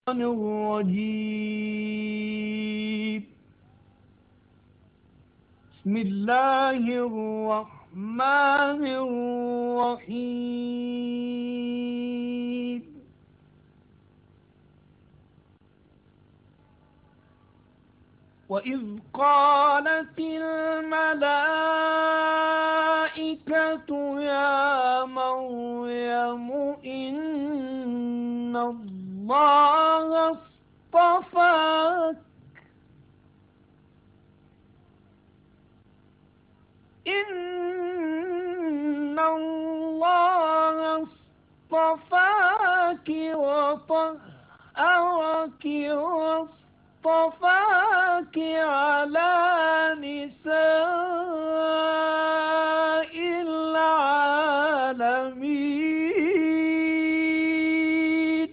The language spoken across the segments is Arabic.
الرجيم. بسم الله الرحمن الرحيم. وإذ قالت الملائكة يا مريم إن الله اصطفاك وطهرك واصطفاك على نساء العالمين.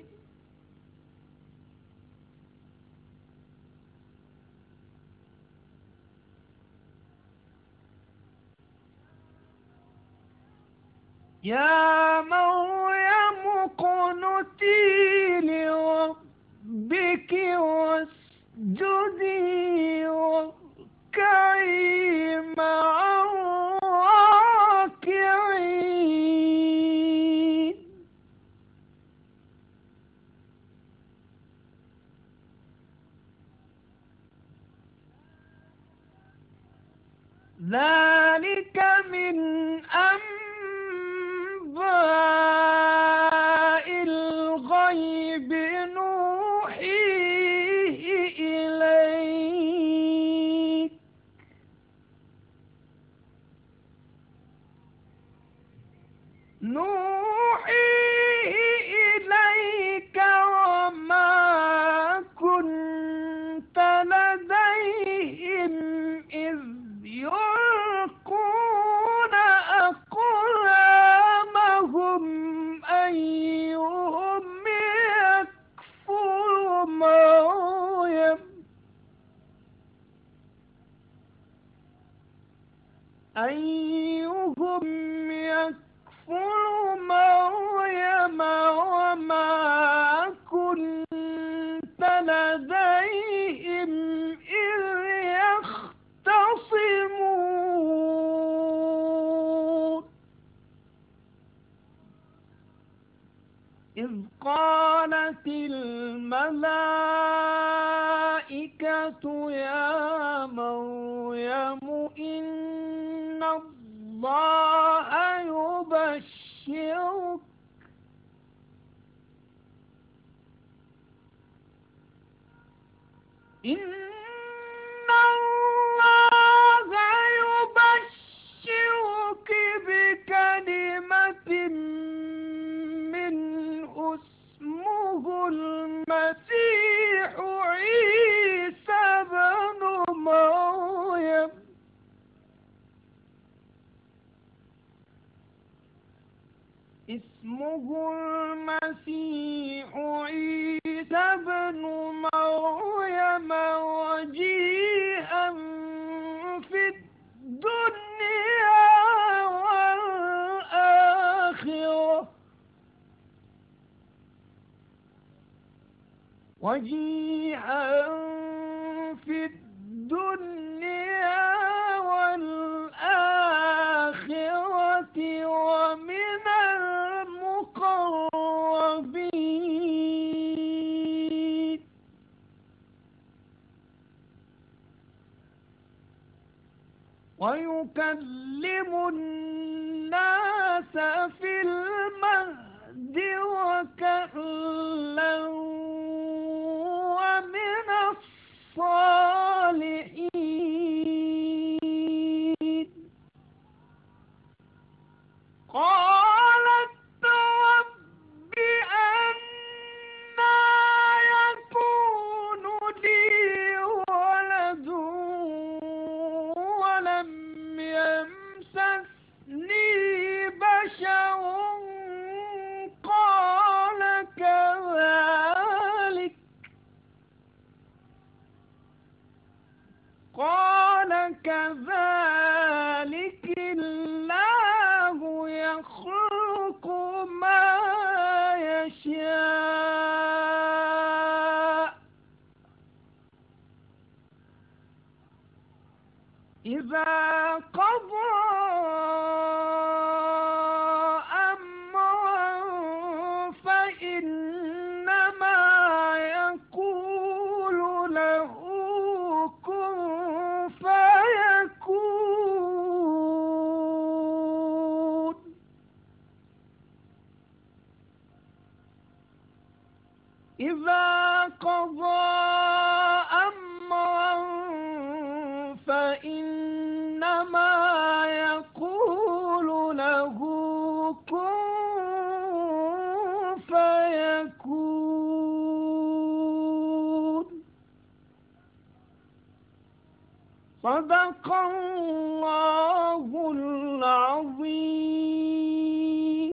يا مريم اقنتي لربك واسجدي واركعي مع الراكعين. ذلك من أنباء الغيب نوحيه إليك. وما كنت لديهم إذ يلقون أقلامهم أيهم يكفر مريم وما كنت لديهم إذ يختصمون. إذ قالت الملائكة يا مريم إن الله يبشرك بكلمة منه اسمه المسيح عيسى بن مريم. وجيها في الدنيا والآخرة ومن المقربين. ويكلم الناس في المهد وكهلا ومن الصالحين. قالت رب أنى يكون لي ولد ولم يمسسني بشر قال كذلك الله يخلق ما يشاء إذا قضى أمرا فإنما يقول له كن فيكون. إذا قضى أمرا فإنما يقول له كن فيكون. صدق الله.